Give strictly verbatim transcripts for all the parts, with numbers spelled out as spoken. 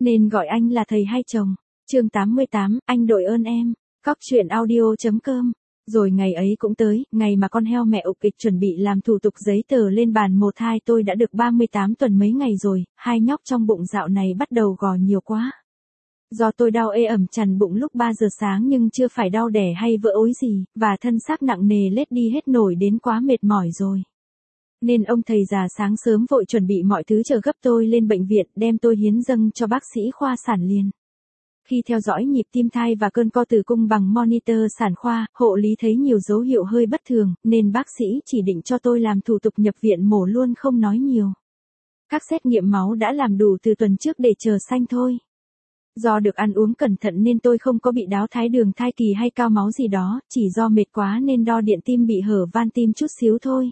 Nên gọi anh là thầy hay chồng. Chương tám mươi tám, anh đội ơn em. Cóc truyện audio chấm com. Rồi ngày ấy cũng tới, ngày mà con heo mẹ ục ịch chuẩn bị làm thủ tục giấy tờ lên bàn một thai. Tôi đã được ba mươi tám tuần mấy ngày rồi, hai nhóc trong bụng dạo này bắt đầu gò nhiều quá. Do tôi đau ê ẩm chằn bụng lúc ba giờ sáng nhưng chưa phải đau đẻ hay vỡ ối gì, và thân xác nặng nề lết đi hết nổi đến quá mệt mỏi rồi. Nên ông thầy già sáng sớm vội chuẩn bị mọi thứ chờ gấp tôi lên bệnh viện, đem tôi hiến dâng cho bác sĩ khoa sản liền. Khi theo dõi nhịp tim thai và cơn co tử cung bằng monitor sản khoa, hộ lý thấy nhiều dấu hiệu hơi bất thường, nên bác sĩ chỉ định cho tôi làm thủ tục nhập viện mổ luôn không nói nhiều. Các xét nghiệm máu đã làm đủ từ tuần trước để chờ sanh thôi. Do được ăn uống cẩn thận nên tôi không có bị đáo thái đường thai kỳ hay cao máu gì đó, chỉ do mệt quá nên đo điện tim bị hở van tim chút xíu thôi.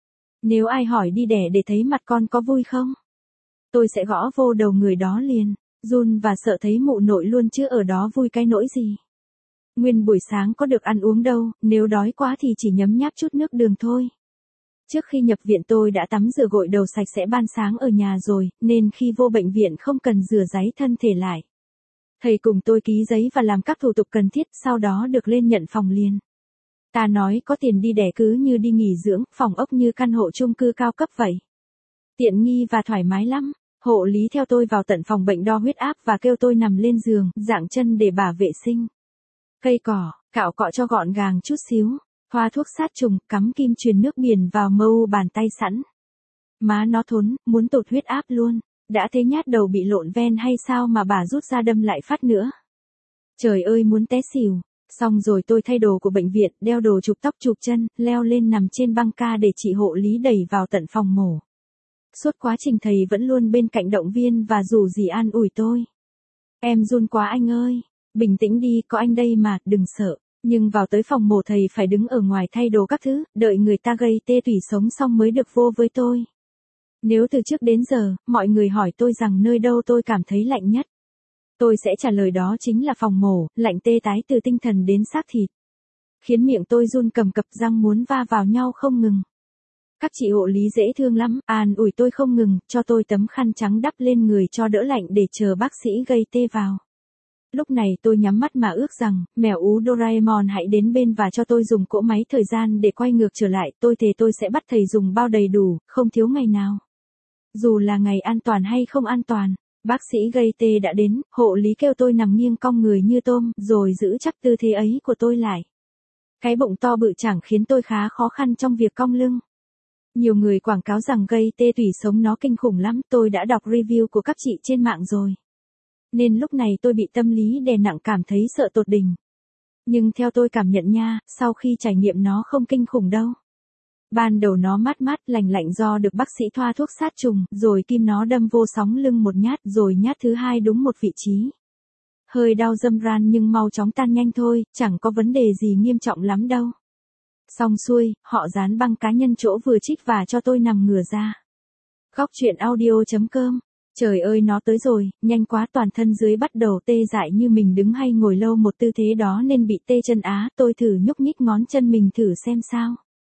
Nếu ai hỏi đi đẻ để thấy mặt con có vui không? Tôi sẽ gõ vô đầu người đó liền, run và sợ thấy mụ nội luôn chứ ở đó vui cái nỗi gì. Nguyên buổi sáng có được ăn uống đâu, nếu đói quá thì chỉ nhấm nháp chút nước đường thôi. Trước khi nhập viện tôi đã tắm rửa gội đầu sạch sẽ ban sáng ở nhà rồi, nên khi vô bệnh viện không cần rửa ráy thân thể lại. Thầy cùng tôi ký giấy và làm các thủ tục cần thiết, sau đó được lên nhận phòng liền. Ta nói có tiền đi đẻ cứ như đi nghỉ dưỡng, phòng ốc như căn hộ chung cư cao cấp vậy. Tiện nghi và thoải mái lắm. Hộ lý theo tôi vào tận phòng bệnh đo huyết áp và kêu tôi nằm lên giường, dạng chân để bà vệ sinh. Cây cỏ, cạo cọ cho gọn gàng chút xíu, thoa thuốc sát trùng, cắm kim truyền nước biển vào mơ u bàn tay sẵn. Má nó thốn, muốn tụt huyết áp luôn. Đã thế nhát đầu bị lộn ven hay sao mà bà rút ra đâm lại phát nữa. Trời ơi muốn té xỉu. Xong rồi tôi thay đồ của bệnh viện, đeo đồ chụp tóc chụp chân, leo lên nằm trên băng ca để chị hộ lý đẩy vào tận phòng mổ. Suốt quá trình thầy vẫn luôn bên cạnh động viên và rủ rỉ an ủi tôi. Em run quá anh ơi, bình tĩnh đi, có anh đây mà, đừng sợ. Nhưng vào tới phòng mổ thầy phải đứng ở ngoài thay đồ các thứ, đợi người ta gây tê tủy sống xong mới được vô với tôi. Nếu từ trước đến giờ, mọi người hỏi tôi rằng nơi đâu tôi cảm thấy lạnh nhất. Tôi sẽ trả lời đó chính là phòng mổ, lạnh tê tái từ tinh thần đến xác thịt. Khiến miệng tôi run cầm cập, răng muốn va vào nhau không ngừng. Các chị hộ lý dễ thương lắm, an ủi tôi không ngừng, cho tôi tấm khăn trắng đắp lên người cho đỡ lạnh để chờ bác sĩ gây tê vào. Lúc này tôi nhắm mắt mà ước rằng, mèo ú Doraemon hãy đến bên và cho tôi dùng cỗ máy thời gian để quay ngược trở lại, tôi thề tôi sẽ bắt thầy dùng bao đầy đủ, không thiếu ngày nào. Dù là ngày an toàn hay không an toàn, bác sĩ gây tê đã đến, hộ lý kêu tôi nằm nghiêng cong người như tôm, rồi giữ chắc tư thế ấy của tôi lại. Cái bụng to bự chẳng khiến tôi khá khó khăn trong việc cong lưng. Nhiều người quảng cáo rằng gây tê tủy sống nó kinh khủng lắm, tôi đã đọc review của các chị trên mạng rồi. Nên lúc này tôi bị tâm lý đè nặng cảm thấy sợ tột đỉnh. Nhưng theo tôi cảm nhận nha, sau khi trải nghiệm nó không kinh khủng đâu. Ban đầu nó mát mát lành lạnh do được bác sĩ thoa thuốc sát trùng, rồi kim nó đâm vô sóng lưng một nhát, rồi nhát thứ hai đúng một vị trí. Hơi đau dâm ran nhưng mau chóng tan nhanh thôi, chẳng có vấn đề gì nghiêm trọng lắm đâu. Xong xuôi, họ dán băng cá nhân chỗ vừa trích và cho tôi nằm ngửa ra. Cóc truyện audio chấm com. Trời ơi nó tới rồi, nhanh quá, toàn thân dưới bắt đầu tê dại như mình đứng hay ngồi lâu một tư thế đó nên bị tê chân á, tôi thử nhúc nhích ngón chân mình thử xem sao.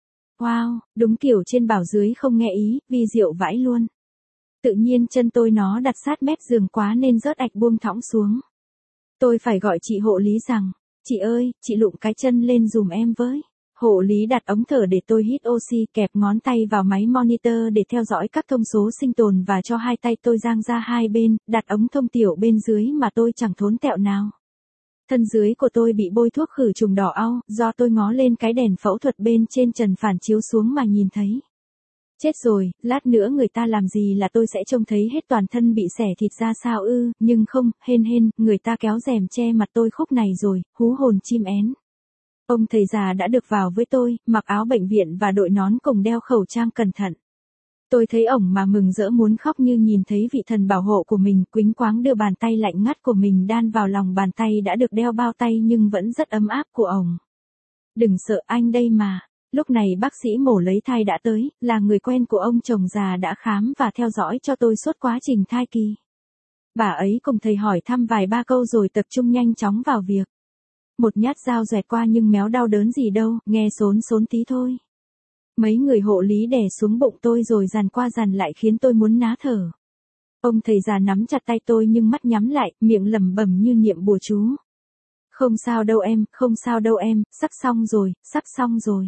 Wow, đúng kiểu trên bảo dưới không nghe ý, vi diệu vãi luôn. Tự nhiên chân tôi nó đặt sát mép giường quá nên rớt ạch buông thõng xuống. Tôi phải gọi chị hộ lý rằng, chị ơi, chị lụm cái chân lên dùm em với. Hộ lý đặt ống thở để tôi hít oxy, kẹp ngón tay vào máy monitor để theo dõi các thông số sinh tồn và cho hai tay tôi dang ra hai bên, đặt ống thông tiểu bên dưới mà tôi chẳng thốn tẹo nào. Thân dưới của tôi bị bôi thuốc khử trùng đỏ au, do tôi ngó lên cái đèn phẫu thuật bên trên trần phản chiếu xuống mà nhìn thấy. Chết rồi, lát nữa người ta làm gì là tôi sẽ trông thấy hết toàn thân bị xẻ thịt ra sao ư, nhưng không, hên hên, người ta kéo rèm che mặt tôi khúc này rồi, hú hồn chim én. Ông thầy già đã được vào với tôi, mặc áo bệnh viện và đội nón cùng đeo khẩu trang cẩn thận. Tôi thấy ổng mà mừng rỡ muốn khóc như nhìn thấy vị thần bảo hộ của mình, quýnh quáng đưa bàn tay lạnh ngắt của mình đan vào lòng bàn tay đã được đeo bao tay nhưng vẫn rất ấm áp của ổng. Đừng sợ, anh đây mà. Lúc này bác sĩ mổ lấy thai đã tới, là người quen của ông chồng già đã khám và theo dõi cho tôi suốt quá trình thai kỳ. Bà ấy cùng thầy hỏi thăm vài ba câu rồi tập trung nhanh chóng vào việc. Một nhát dao dẹt qua nhưng méo đau đớn gì đâu, nghe xốn xốn tí thôi. Mấy người hộ lý đè xuống bụng tôi rồi dàn qua dàn lại khiến tôi muốn ná thở. Ông thầy già nắm chặt tay tôi nhưng mắt nhắm lại, miệng lẩm bẩm như niệm bùa chú. Không sao đâu em, không sao đâu em, sắp xong rồi, sắp xong rồi.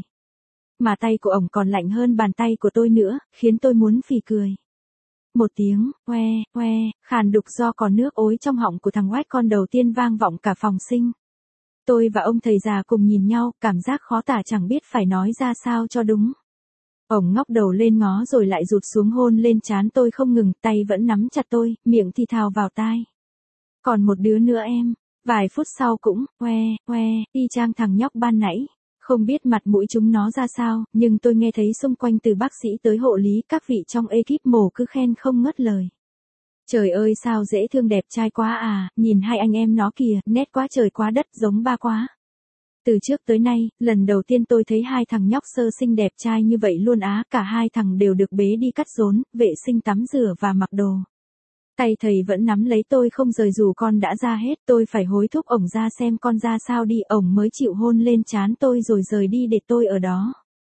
Mà tay của ổng còn lạnh hơn bàn tay của tôi nữa, khiến tôi muốn phì cười. Một tiếng, oe, oe, khàn đục do có nước ối trong họng của thằng oát con đầu tiên vang vọng cả phòng sinh. Tôi và ông thầy già cùng nhìn nhau, cảm giác khó tả chẳng biết phải nói ra sao cho đúng. Ổng ngóc đầu lên ngó rồi lại rụt xuống hôn lên trán tôi không ngừng, tay vẫn nắm chặt tôi, miệng thì thào vào tai. Còn một đứa nữa em. Vài phút sau cũng, oe, oe, y chang thằng nhóc ban nãy. Không biết mặt mũi chúng nó ra sao, nhưng tôi nghe thấy xung quanh từ bác sĩ tới hộ lý các vị trong ekip mổ cứ khen không ngớt lời. Trời ơi sao dễ thương đẹp trai quá à, nhìn hai anh em nó kìa, nét quá trời quá đất giống ba quá. Từ trước tới nay, lần đầu tiên tôi thấy hai thằng nhóc sơ sinh đẹp trai như vậy luôn á, cả hai thằng đều được bế đi cắt rốn, vệ sinh tắm rửa và mặc đồ. Tay thầy vẫn nắm lấy tôi không rời dù con đã ra hết, tôi phải hối thúc ổng ra xem con ra sao đi, ổng mới chịu hôn lên trán tôi rồi rời đi để tôi ở đó.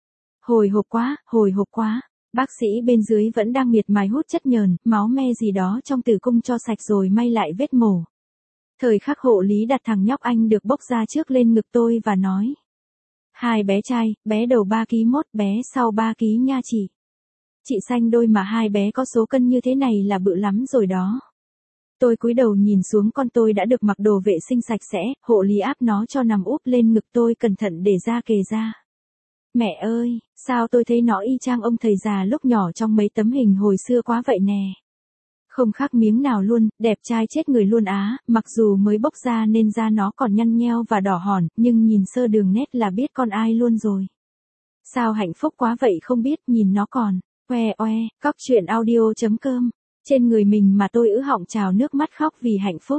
Hồi hộp quá, hồi hộp quá, bác sĩ bên dưới vẫn đang miệt mài hút chất nhờn, máu me gì đó trong tử cung cho sạch rồi may lại vết mổ. Thời khắc hộ lý đặt thằng nhóc anh được bốc ra trước lên ngực tôi và nói. Hai bé trai, bé đầu ba ki lô gam mốt, bé sau ba ki lô gam nha chị. Chị xanh đôi mà hai bé có số cân như thế này là bự lắm rồi đó. Tôi cúi đầu nhìn xuống con tôi đã được mặc đồ vệ sinh sạch sẽ, hộ lý áp nó cho nằm úp lên ngực tôi cẩn thận để da kề ra. Mẹ ơi, sao tôi thấy nó y chang ông thầy già lúc nhỏ trong mấy tấm hình hồi xưa quá vậy nè. Không khác miếng nào luôn, đẹp trai chết người luôn á, mặc dù mới bốc ra nên da nó còn nhăn nheo và đỏ hòn, nhưng nhìn sơ đường nét là biết con ai luôn rồi. Sao hạnh phúc quá vậy không biết, nhìn nó còn. Oe oe, cóc truyện audio chấm com. Trên người mình mà tôi ứ họng trào nước mắt khóc vì hạnh phúc.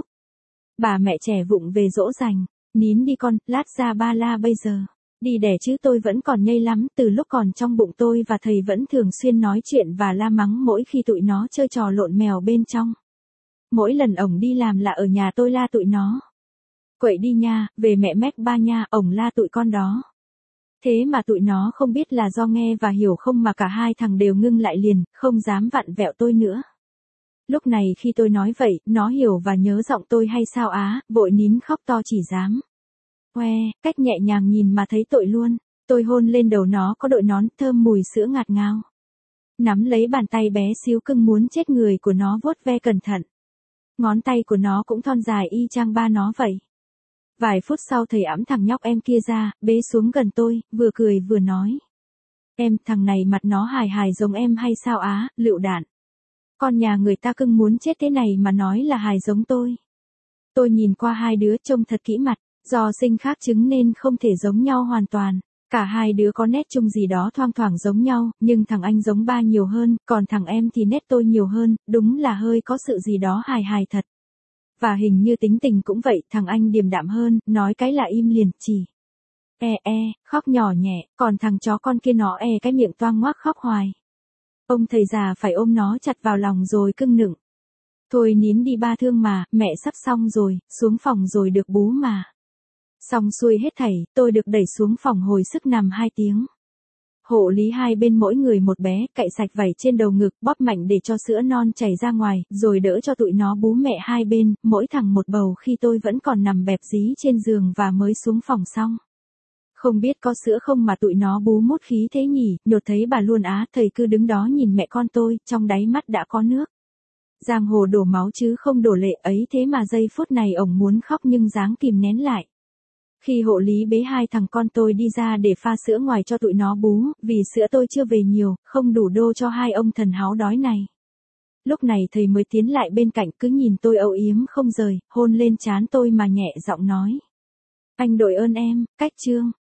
Bà mẹ trẻ vụng về dỗ dành. Nín đi con, lát ra ba la bây giờ. Đi đẻ chứ tôi vẫn còn nhây lắm, từ lúc còn trong bụng tôi và thầy vẫn thường xuyên nói chuyện và la mắng mỗi khi tụi nó chơi trò lộn mèo bên trong. Mỗi lần ổng đi làm là ở nhà tôi la tụi nó. Quậy đi nha, về mẹ mách ba nha, ổng la tụi con đó. Thế mà tụi nó không biết là do nghe và hiểu không mà cả hai thằng đều ngưng lại liền, không dám vặn vẹo tôi nữa. Lúc này khi tôi nói vậy, nó hiểu và nhớ giọng tôi hay sao á, vội nín khóc to chỉ dám. Oe, cách nhẹ nhàng nhìn mà thấy tội luôn. Tôi hôn lên đầu nó có đội nón thơm mùi sữa ngạt ngào. Nắm lấy bàn tay bé xíu cưng muốn chết người của nó vuốt ve cẩn thận. Ngón tay của nó cũng thon dài y chang ba nó vậy. Vài phút sau thầy ẵm thằng nhóc em kia ra, bế xuống gần tôi, vừa cười vừa nói. Em, thằng này mặt nó hài hài giống em hay sao á, lựu đạn. Con nhà người ta cưng muốn chết thế này mà nói là hài giống tôi. Tôi nhìn qua hai đứa trông thật kỹ mặt, do sinh khác trứng nên không thể giống nhau hoàn toàn. Cả hai đứa có nét chung gì đó thoang thoảng giống nhau, nhưng thằng anh giống ba nhiều hơn, còn thằng em thì nét tôi nhiều hơn, đúng là hơi có sự gì đó hài hài thật. Và hình như tính tình cũng vậy, thằng anh điềm đạm hơn, nói cái là im liền, chỉ. E e, khóc nhỏ nhẹ, còn thằng chó con kia nó e cái miệng toang ngoác khóc hoài. Ông thầy già phải ôm nó chặt vào lòng rồi cưng nựng. Thôi nín đi ba thương mà, mẹ sắp xong rồi, xuống phòng rồi được bú mà. Xong xuôi hết thảy, tôi được đẩy xuống phòng hồi sức nằm hai tiếng. Hộ lý hai bên mỗi người một bé, cạy sạch vảy trên đầu ngực, bóp mạnh để cho sữa non chảy ra ngoài, rồi đỡ cho tụi nó bú mẹ hai bên, mỗi thằng một bầu khi tôi vẫn còn nằm bẹp dí trên giường và mới xuống phòng xong. Không biết có sữa không mà tụi nó bú mút khí thế nhỉ, nhột thấy bà luôn á, thầy cứ đứng đó nhìn mẹ con tôi, trong đáy mắt đã có nước. Giang hồ đổ máu chứ không đổ lệ ấy thế mà giây phút này ổng muốn khóc nhưng dáng kìm nén lại. Khi hộ lý bế hai thằng con tôi đi ra để pha sữa ngoài cho tụi nó bú, vì sữa tôi chưa về nhiều, không đủ đô cho hai ông thần háo đói này. Lúc này thầy mới tiến lại bên cạnh cứ nhìn tôi âu yếm không rời, hôn lên trán tôi mà nhẹ giọng nói. Anh đội ơn em, cách chương.